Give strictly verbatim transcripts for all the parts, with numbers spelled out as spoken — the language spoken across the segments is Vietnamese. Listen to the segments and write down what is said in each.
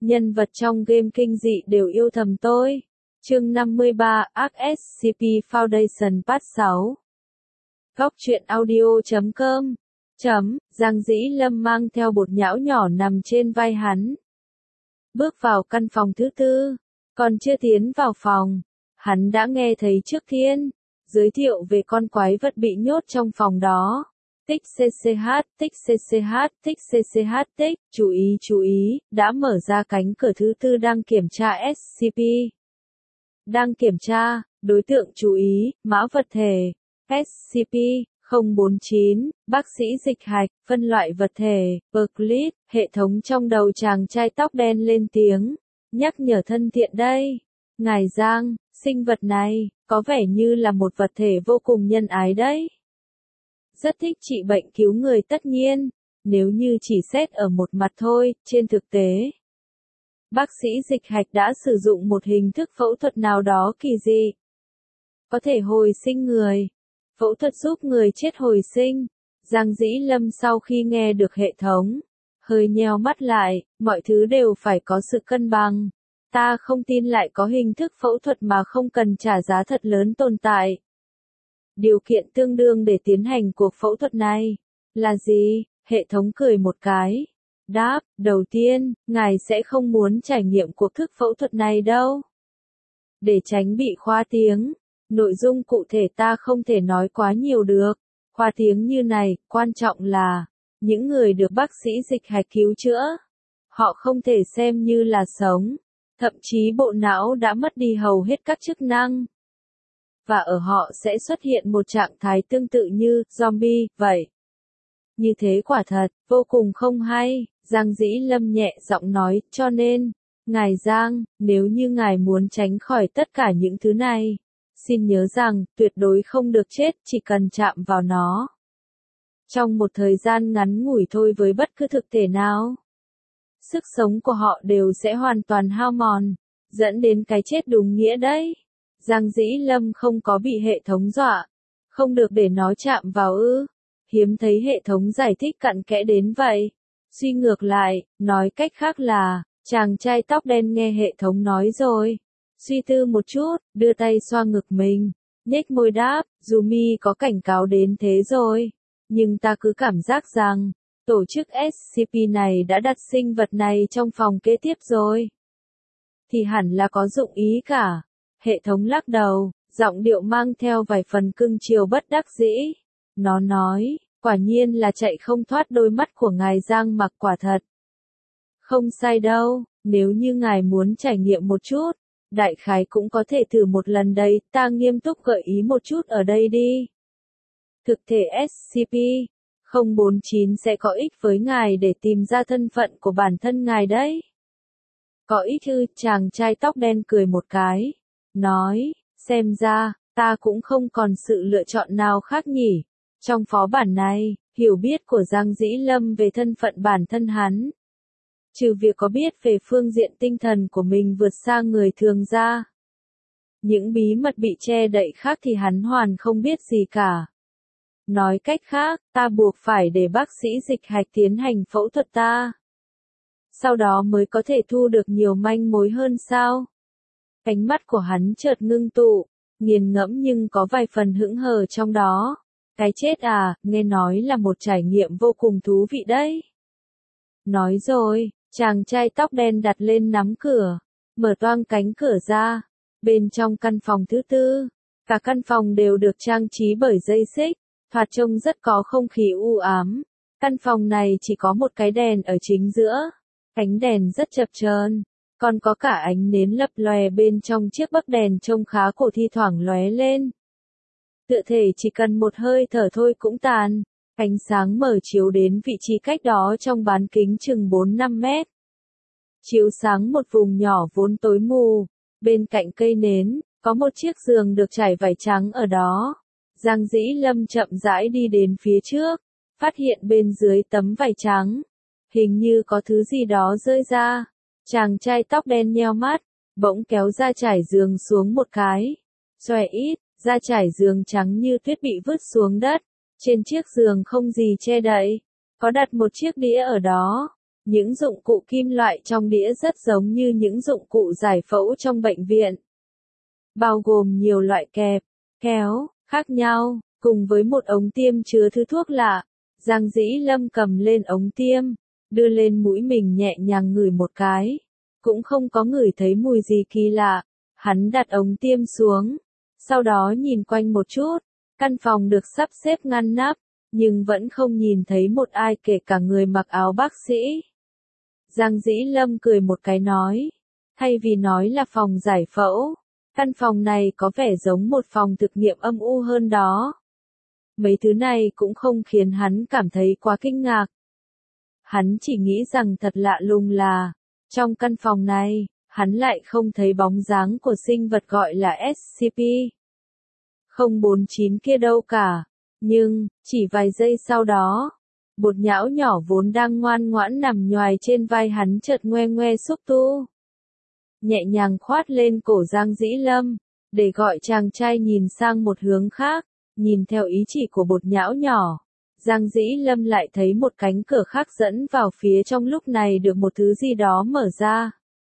Nhân vật trong game kinh dị đều yêu thầm tôi. Chương năm mươi ba, Arc ét xê pê Foundation Part sáu. Góc truyện audio chấm com. Chấm, Giang Dĩ Lâm mang theo bột nhão nhỏ nằm trên vai hắn. Bước vào căn phòng thứ tư, còn chưa tiến vào phòng, hắn đã nghe thấy Trước Thiên giới thiệu về con quái vật bị nhốt trong phòng đó. Tích xê xê hát, tích xê xê hát, tích xê xê hát tích, chú ý chú ý, đã mở ra cánh cửa thứ tư đang kiểm tra ét xê pê. Đang kiểm tra, đối tượng chú ý, mã vật thể, ét xê pê không bốn chín, bác sĩ dịch hạch, phân loại vật thể, Euclid, hệ thống trong đầu chàng trai tóc đen lên tiếng, nhắc nhở thân thiện đây. Ngài Giang, sinh vật này, có vẻ như là một vật thể vô cùng nhân ái đấy. Rất thích trị bệnh cứu người tất nhiên, nếu như chỉ xét ở một mặt thôi, trên thực tế. Bác sĩ dịch hạch đã sử dụng một hình thức phẫu thuật nào đó kỳ dị. Có thể hồi sinh người. Phẫu thuật giúp người chết hồi sinh. Giang Dĩ Lâm sau khi nghe được hệ thống, hơi nheo mắt lại, mọi thứ đều phải có sự cân bằng. Ta không tin lại có hình thức phẫu thuật mà không cần trả giá thật lớn tồn tại. Điều kiện tương đương để tiến hành cuộc phẫu thuật này là gì? Hệ thống cười một cái. Đáp, đầu tiên, ngài sẽ không muốn trải nghiệm cuộc thức phẫu thuật này đâu. Để tránh bị khoa tiếng, nội dung cụ thể ta không thể nói quá nhiều được. Khoa tiếng như này, quan trọng là, những người được bác sĩ dịch hạch cứu chữa, họ không thể xem như là sống, thậm chí bộ não đã mất đi hầu hết các chức năng. Và ở họ sẽ xuất hiện một trạng thái tương tự như zombie, vậy. Như thế quả thật, vô cùng không hay, Giang Dĩ Lâm nhẹ giọng nói, cho nên, ngài Giang, nếu như ngài muốn tránh khỏi tất cả những thứ này, xin nhớ rằng, tuyệt đối không được chết, chỉ cần chạm vào nó. Trong một thời gian ngắn ngủi thôi với bất cứ thực thể nào, sức sống của họ đều sẽ hoàn toàn hao mòn, dẫn đến cái chết đúng nghĩa đấy. Giang Dĩ Lâm không có bị hệ thống dọa, không được để nó chạm vào ư. Hiếm thấy hệ thống giải thích cặn kẽ đến vậy. Suy ngược lại, nói cách khác là, chàng trai tóc đen nghe hệ thống nói rồi. Suy tư một chút, đưa tay xoa ngực mình, nhếch môi đáp, dù mi có cảnh cáo đến thế rồi. Nhưng ta cứ cảm giác rằng, tổ chức ét xê pê này đã đặt sinh vật này trong phòng kế tiếp rồi. Thì hẳn là có dụng ý cả. Hệ thống lắc đầu, giọng điệu mang theo vài phần cưng chiều bất đắc dĩ. Nó nói, quả nhiên là chạy không thoát đôi mắt của ngài Giang Mặc quả thật. Không sai đâu, nếu như ngài muốn trải nghiệm một chút, đại khái cũng có thể thử một lần đấy, ta nghiêm túc gợi ý một chút ở đây đi. Thực thể ét xê pê không bốn chín sẽ có ích với ngài để tìm ra thân phận của bản thân ngài đấy. Có ích ư? Chàng trai tóc đen cười một cái, nói, xem ra, ta cũng không còn sự lựa chọn nào khác nhỉ. Trong phó bản này, hiểu biết của Giang Dĩ Lâm về thân phận bản thân hắn, trừ việc có biết về phương diện tinh thần của mình vượt xa người thường ra, những bí mật bị che đậy khác thì hắn hoàn không biết gì cả. Nói cách khác, ta buộc phải để bác sĩ dịch hạch tiến hành phẫu thuật ta. Sau đó mới có thể thu được nhiều manh mối hơn sao? Cánh mắt của hắn chợt ngưng tụ, nghiền ngẫm nhưng có vài phần hững hờ trong đó. Cái chết à, nghe nói là một trải nghiệm vô cùng thú vị đấy. Nói rồi, chàng trai tóc đen đặt lên nắm cửa, mở toang cánh cửa ra. Bên trong căn phòng thứ tư, cả căn phòng đều được trang trí bởi dây xích, thoạt trông rất có không khí u ám. Căn phòng này chỉ có một cái đèn ở chính giữa, cánh đèn rất chập chờn, còn có cả ánh nến lập lòe bên trong chiếc bấc đèn trông khá cổ thi thoảng lóe lên. Tựa thể chỉ cần một hơi thở thôi cũng tàn, ánh sáng mở chiếu đến vị trí cách đó trong bán kính chừng bốn năm mét. Chiếu sáng một vùng nhỏ vốn tối mù, bên cạnh cây nến, có một chiếc giường được trải vải trắng ở đó. Giang Dĩ Lâm chậm rãi đi đến phía trước, phát hiện bên dưới tấm vải trắng, hình như có thứ gì đó rơi ra. Chàng trai tóc đen nheo mắt, bỗng kéo ra trải giường xuống một cái. Xoè ít, da trải giường trắng như tuyết bị vứt xuống đất. Trên chiếc giường không gì che đậy, có đặt một chiếc đĩa ở đó. Những dụng cụ kim loại trong đĩa rất giống như những dụng cụ giải phẫu trong bệnh viện. Bao gồm nhiều loại kẹp, kéo, khác nhau, cùng với một ống tiêm chứa thứ thuốc lạ. Giang Dĩ Lâm cầm lên ống tiêm, đưa lên mũi mình nhẹ nhàng ngửi một cái. Cũng không có ngửi thấy mùi gì kỳ lạ. Hắn đặt ống tiêm xuống, sau đó nhìn quanh một chút. Căn phòng được sắp xếp ngăn nắp, nhưng vẫn không nhìn thấy một ai kể cả người mặc áo bác sĩ. Giang Dĩ Lâm cười một cái nói, thay vì nói là phòng giải phẫu, căn phòng này có vẻ giống một phòng thực nghiệm âm u hơn đó. Mấy thứ này cũng không khiến hắn cảm thấy quá kinh ngạc. Hắn chỉ nghĩ rằng thật lạ lùng là, trong căn phòng này, hắn lại không thấy bóng dáng của sinh vật gọi là ét xê pê không bốn chín kia đâu cả. Nhưng, chỉ vài giây sau đó, bột nhão nhỏ vốn đang ngoan ngoãn nằm nhoài trên vai hắn chợt ngoe ngoe xúc tu. Nhẹ nhàng khoát lên cổ Giang Dĩ Lâm, để gọi chàng trai nhìn sang một hướng khác, nhìn theo ý chỉ của bột nhão nhỏ. Giang Dĩ Lâm lại thấy một cánh cửa khác dẫn vào phía trong, lúc này được một thứ gì đó mở ra.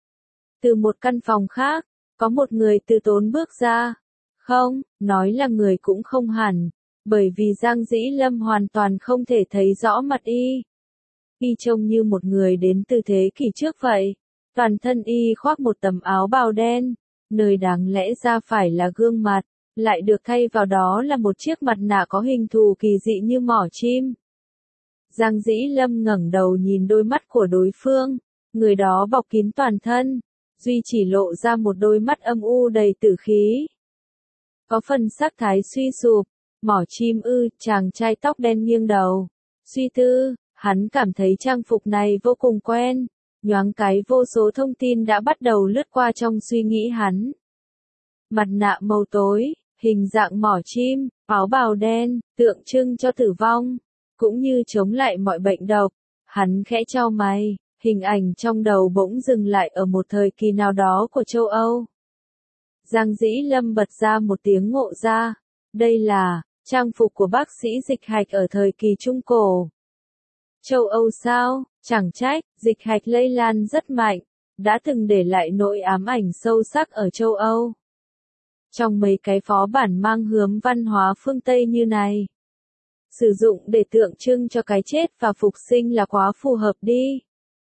Từ một căn phòng khác, có một người từ tốn bước ra. Không, nói là người cũng không hẳn, bởi vì Giang Dĩ Lâm hoàn toàn không thể thấy rõ mặt y. Y trông như một người đến từ thế kỷ trước vậy. Toàn thân y khoác một tấm áo bào đen, nơi đáng lẽ ra phải là gương mặt, lại được thay vào đó là một chiếc mặt nạ có hình thù kỳ dị như mỏ chim. Giang Dĩ Lâm ngẩng đầu nhìn đôi mắt của đối phương, người đó bọc kín toàn thân, duy chỉ lộ ra một đôi mắt âm u đầy tử khí. Có phần sắc thái suy sụp, mỏ chim ư, chàng trai tóc đen nghiêng đầu, suy tư, hắn cảm thấy trang phục này vô cùng quen, nhoáng cái vô số thông tin đã bắt đầu lướt qua trong suy nghĩ hắn. Mặt nạ màu tối, hình dạng mỏ chim, áo bào đen, tượng trưng cho tử vong, cũng như chống lại mọi bệnh độc. Hắn khẽ chau mày, hình ảnh trong đầu bỗng dừng lại ở một thời kỳ nào đó của châu Âu. Giang Dĩ Lâm bật ra một tiếng ngộ ra, đây là trang phục của bác sĩ Dịch Hạch ở thời kỳ Trung Cổ. Châu Âu sao? Chẳng trách, dịch hạch lây lan rất mạnh, đã từng để lại nỗi ám ảnh sâu sắc ở châu Âu. Trong mấy cái phó bản mang hướng văn hóa phương Tây như này, sử dụng để tượng trưng cho cái chết và phục sinh là quá phù hợp đi.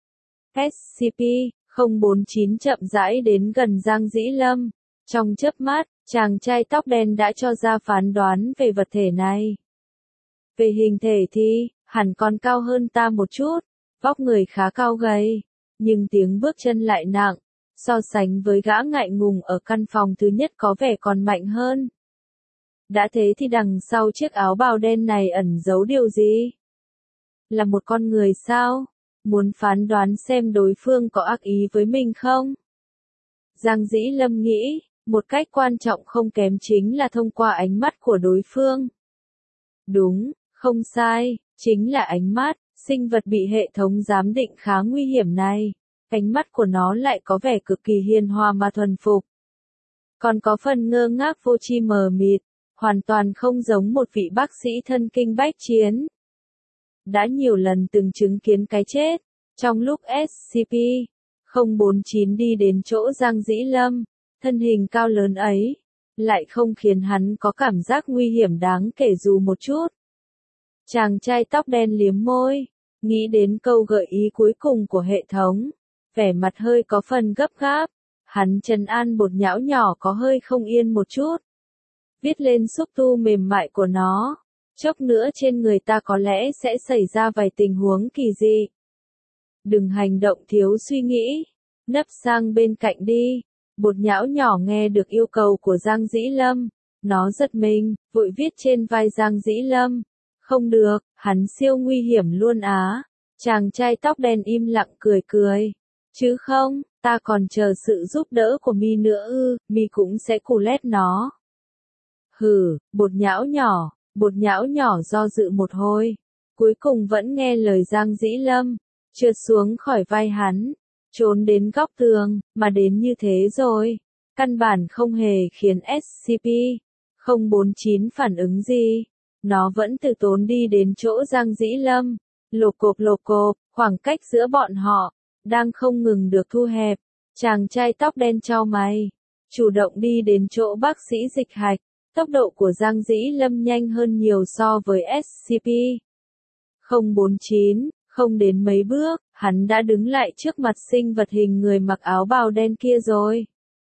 ét xê pê không bốn chín chậm rãi đến gần Giang Dĩ Lâm. Trong chớp mắt, chàng trai tóc đen đã cho ra phán đoán về vật thể này. Về hình thể thì, hẳn còn cao hơn ta một chút, vóc người khá cao gầy, nhưng tiếng bước chân lại nặng, so sánh với gã ngại ngùng ở căn phòng thứ nhất có vẻ còn mạnh hơn. Đã thế thì đằng sau chiếc áo bào đen này ẩn giấu điều gì? Là một con người sao? Muốn phán đoán xem đối phương có ác ý với mình không? Giang Dĩ Lâm nghĩ, một cách quan trọng không kém chính là thông qua ánh mắt của đối phương. Đúng, không sai, chính là ánh mắt, sinh vật bị hệ thống giám định khá nguy hiểm này. Ánh mắt của nó lại có vẻ cực kỳ hiền hòa mà thuần phục. Còn có phần ngơ ngác vô tri mờ mịt, hoàn toàn không giống một vị bác sĩ thân kinh bách chiến. Đã nhiều lần từng chứng kiến cái chết, trong lúc ét xê pê không bốn chín đi đến chỗ Giang Dĩ Lâm, thân hình cao lớn ấy, lại không khiến hắn có cảm giác nguy hiểm đáng kể dù một chút. Chàng trai tóc đen liếm môi, nghĩ đến câu gợi ý cuối cùng của hệ thống, vẻ mặt hơi có phần gấp gáp, hắn trấn an bột nhão nhỏ có hơi không yên một chút. Viết lên xúc tu mềm mại của nó, chốc nữa trên người ta có lẽ sẽ xảy ra vài tình huống kỳ dị. Đừng hành động thiếu suy nghĩ, nấp sang bên cạnh đi. Bột nhão nhỏ nghe được yêu cầu của Giang Dĩ Lâm, nó giật mình, vội viết trên vai Giang Dĩ Lâm. Không được, hắn siêu nguy hiểm luôn á. Chàng trai tóc đen im lặng cười cười. Chứ không, ta còn chờ sự giúp đỡ của mi nữa ư, mi cũng sẽ cù lét nó. Hừ, bột nhão nhỏ, bột nhão nhỏ do dự một hồi. Cuối cùng vẫn nghe lời Giang Dĩ Lâm, trượt xuống khỏi vai hắn, trốn đến góc tường, mà đến như thế rồi. Căn bản không hề khiến ét xê pê không bốn chín phản ứng gì. Nó vẫn từ tốn đi đến chỗ Giang Dĩ Lâm, Lộp cộp lộp cộp, khoảng cách giữa bọn họ đang không ngừng được thu hẹp. Chàng trai tóc đen chau mày, chủ động đi đến chỗ bác sĩ dịch hạch. Tốc độ của Giang Dĩ Lâm nhanh hơn nhiều so với ét xê pê. không bốn chín, không đến mấy bước, hắn đã đứng lại trước mặt sinh vật hình người mặc áo bào đen kia rồi.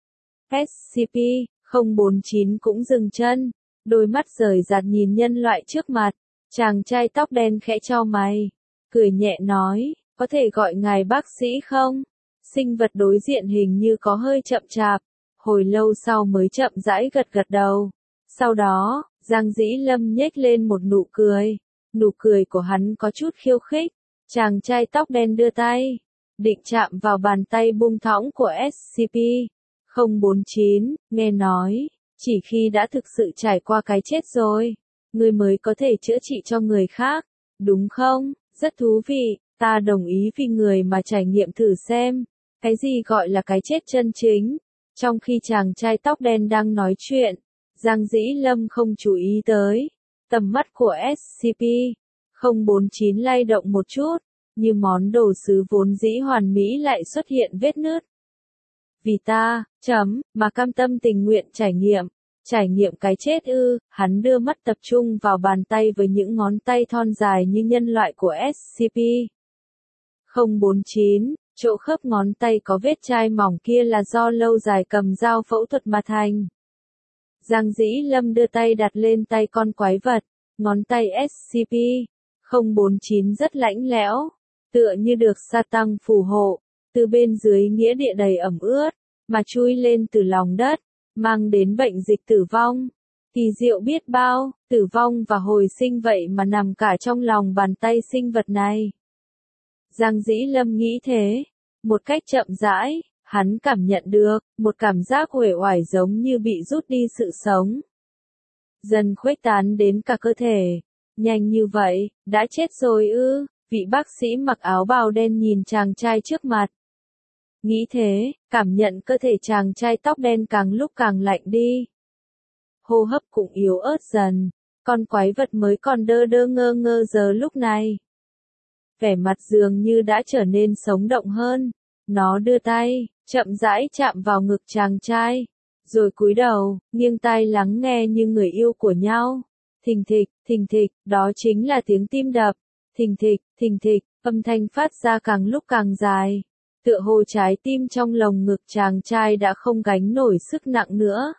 ét xê pê không bốn chín cũng dừng chân, đôi mắt rời rạc nhìn nhân loại trước mặt. Chàng trai tóc đen khẽ chau mày, cười nhẹ nói, có thể gọi ngài bác sĩ không? Sinh vật đối diện hình như có hơi chậm chạp, hồi lâu sau mới chậm rãi gật gật đầu. Sau đó, Giang Dĩ Lâm nhếch lên một nụ cười. Nụ cười của hắn có chút khiêu khích. Chàng trai tóc đen đưa tay, định chạm vào bàn tay buông thõng của ét xê pê không bốn chín, nghe nói, chỉ khi đã thực sự trải qua cái chết rồi, người mới có thể chữa trị cho người khác, đúng không? Rất thú vị, ta đồng ý vì người mà trải nghiệm thử xem, cái gì gọi là cái chết chân chính. Trong khi chàng trai tóc đen đang nói chuyện, Giang Dĩ Lâm không chú ý tới. Tầm mắt của ét xê pê không bốn chín lay động một chút, như món đồ sứ vốn dĩ hoàn mỹ lại xuất hiện vết nứt. Vì ta, chấm, mà cam tâm tình nguyện trải nghiệm, trải nghiệm cái chết ư, hắn đưa mắt tập trung vào bàn tay với những ngón tay thon dài như nhân loại của ét xê pê không bốn chín, chỗ khớp ngón tay có vết chai mỏng kia là do lâu dài cầm dao phẫu thuật mà thành. Giang Dĩ Lâm đưa tay đặt lên tay con quái vật, ngón tay ét xê pê không bốn chín rất lạnh lẽo, tựa như được Sa-tăng phù hộ, từ bên dưới nghĩa địa đầy ẩm ướt, mà chui lên từ lòng đất, mang đến bệnh dịch tử vong. Kỳ diệu biết bao, tử vong và hồi sinh vậy mà nằm cả trong lòng bàn tay sinh vật này. Giang Dĩ Lâm nghĩ thế, một cách chậm rãi. Hắn cảm nhận được, một cảm giác uể oải giống như bị rút đi sự sống. Dần khuếch tán đến cả cơ thể. Nhanh như vậy, đã chết rồi ư, vị bác sĩ mặc áo bào đen nhìn chàng trai trước mặt. Nghĩ thế, cảm nhận cơ thể chàng trai tóc đen càng lúc càng lạnh đi. Hô hấp cũng yếu ớt dần, con quái vật mới còn đơ đơ ngơ ngơ giờ lúc này. Vẻ mặt dường như đã trở nên sống động hơn. Nó đưa tay, chậm rãi chạm vào ngực chàng trai, rồi cúi đầu, nghiêng tai lắng nghe như người yêu của nhau. Thình thịch, thình thịch, đó chính là tiếng tim đập. Thình thịch, thình thịch, âm thanh phát ra càng lúc càng dài. Tựa hồ trái tim trong lồng ngực chàng trai đã không gánh nổi sức nặng nữa.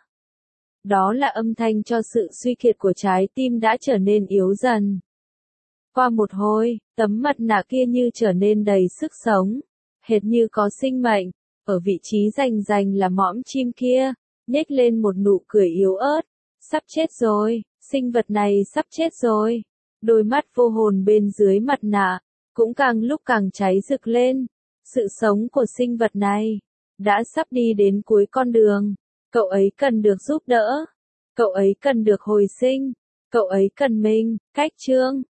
Đó là âm thanh cho sự suy kiệt của trái tim đã trở nên yếu dần. Qua một hồi, tấm mặt nạ kia như trở nên đầy sức sống. Hệt như có sinh mệnh, ở vị trí rành rành là mõm chim kia, nhếch lên một nụ cười yếu ớt. Sắp chết rồi, sinh vật này sắp chết rồi. Đôi mắt vô hồn bên dưới mặt nạ, cũng càng lúc càng cháy rực lên. Sự sống của sinh vật này, đã sắp đi đến cuối con đường. Cậu ấy cần được giúp đỡ. Cậu ấy cần được hồi sinh. Cậu ấy cần mình, cách chương.